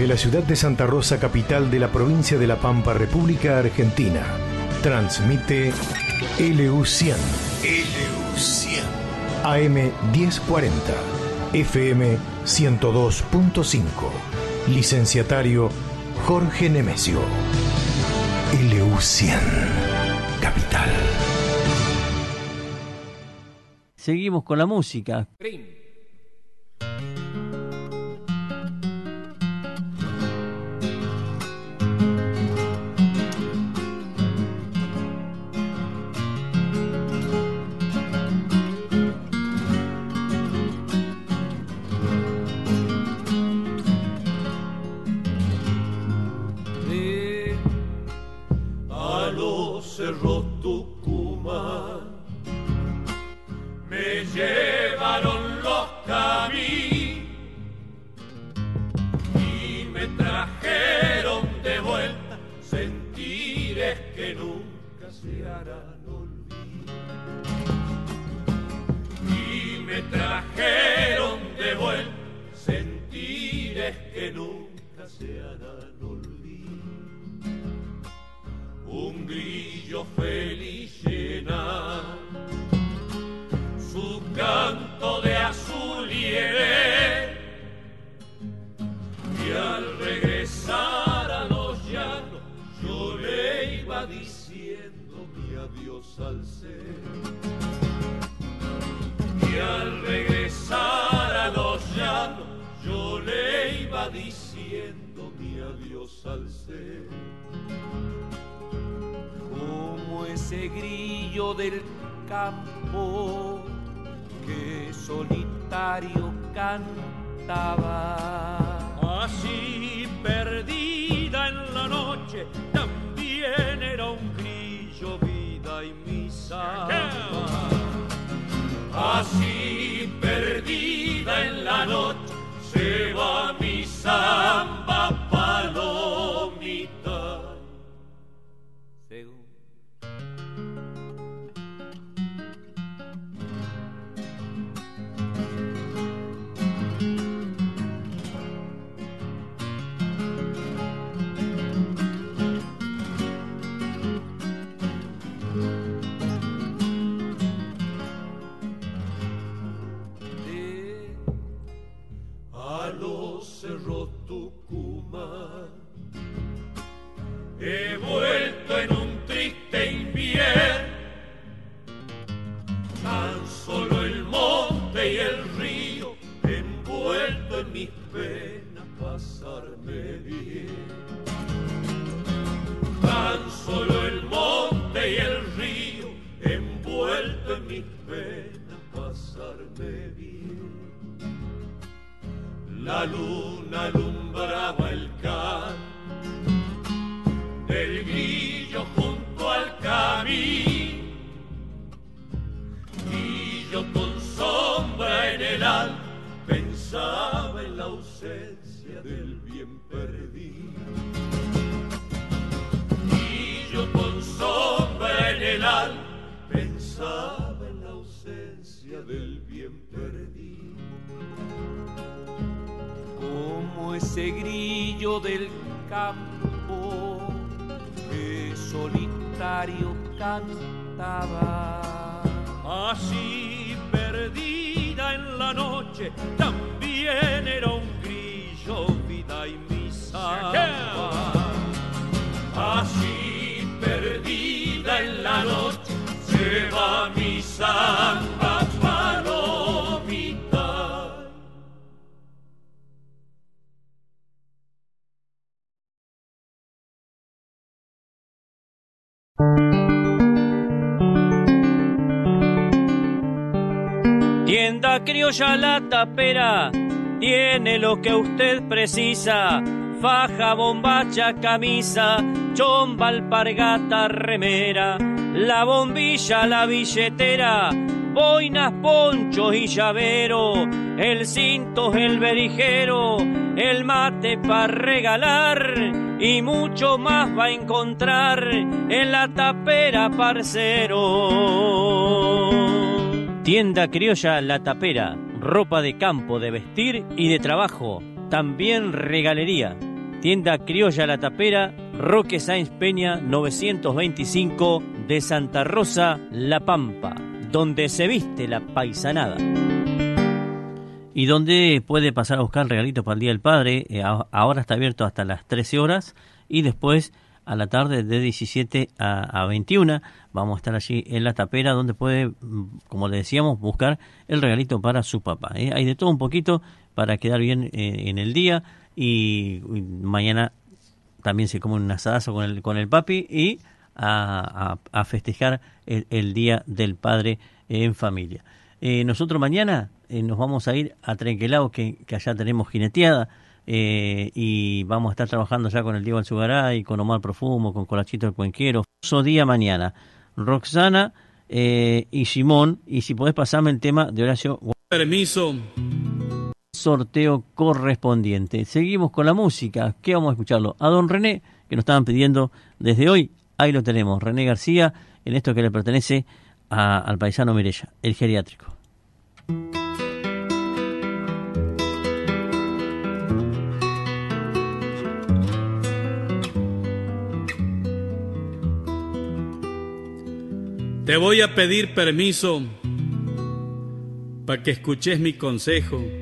Desde la ciudad de Santa Rosa, capital de la provincia de La Pampa, República Argentina, transmite LU100. LU100. AM 1040. FM 102.5. Licenciatario Jorge Nemesio. LU100. Capital. Seguimos con la música. A los cerros Tucumán me llevaron los caminos y me trajeron de vuelta sentires que nunca se harán olvidar. Y me trajeron de vuelta sentires que nunca se harán olvidar. Un grillo feliz llena su canto de azul y al regresar a los llanos yo le iba diciendo mi adiós al ser. Y al regresar a los llanos yo le iba diciendo mi adiós al ser. Como ese grillo del campo que solitario cantaba, así perdida en la noche también era un grillo vida y mi samba. Así perdida en la noche se va mi samba palomita. A los cerros Tucumán he vuelto en un triste invierno, tan solo el monte y el río envuelto en mis penas pasarme bien. Tan solo el monte y el río envuelto en mis penas pasarme bien. La luna alumbraba el canto del grillo junto al camino y yo con sombra en el alma pensaba en la ausencia del bien perdido. Y yo con sombra en el alma pensaba en la ausencia del bien perdido. Como ese grillo del campo que solitario cantaba, así perdida en la noche también era un grillo vida y mi samba. Así perdida en la noche se va mi samba palomita. Tienda criolla La Tapera tiene lo que usted precisa: faja, bombacha, camisa, chomba, alpargata, remera, la bombilla, la billetera, boinas, ponchos y llavero, el cinto, el berijero, el mate para regalar y mucho más va a encontrar en La Tapera, parcero. Tienda criolla La Tapera, ropa de campo, de vestir y de trabajo, también regalería. Tienda Criolla La Tapera, Roque Sáenz Peña 925 de Santa Rosa, La Pampa, donde se viste la paisanada. Y donde puede pasar a buscar regalitos para el Día del Padre. Ahora está abierto hasta las 13 horas y después a la tarde de 17 a 21 vamos a estar allí en La Tapera, donde puede, como le decíamos, buscar el regalito para su papá. Hay de todo un poquito para quedar bien en el día, y mañana también se come un asadazo con el papi y a festejar el Día del Padre en familia. Nosotros mañana nos vamos a ir a Trenquelao, que allá tenemos jineteada, y vamos a estar trabajando ya con el Diego Alzugaray, con Omar Profumo, con Colachito el Cuenquero. Día mañana, Roxana y Simón, y si podés pasarme el tema de Horacio. Permiso. Sorteo correspondiente. Seguimos con la música. ¿Qué vamos a escucharlo? A don René, que nos estaban pidiendo desde hoy. Ahí lo tenemos, René García, en esto que le pertenece al paisano Mirella, el geriátrico. Te voy a pedir permiso para que escuches mi consejo.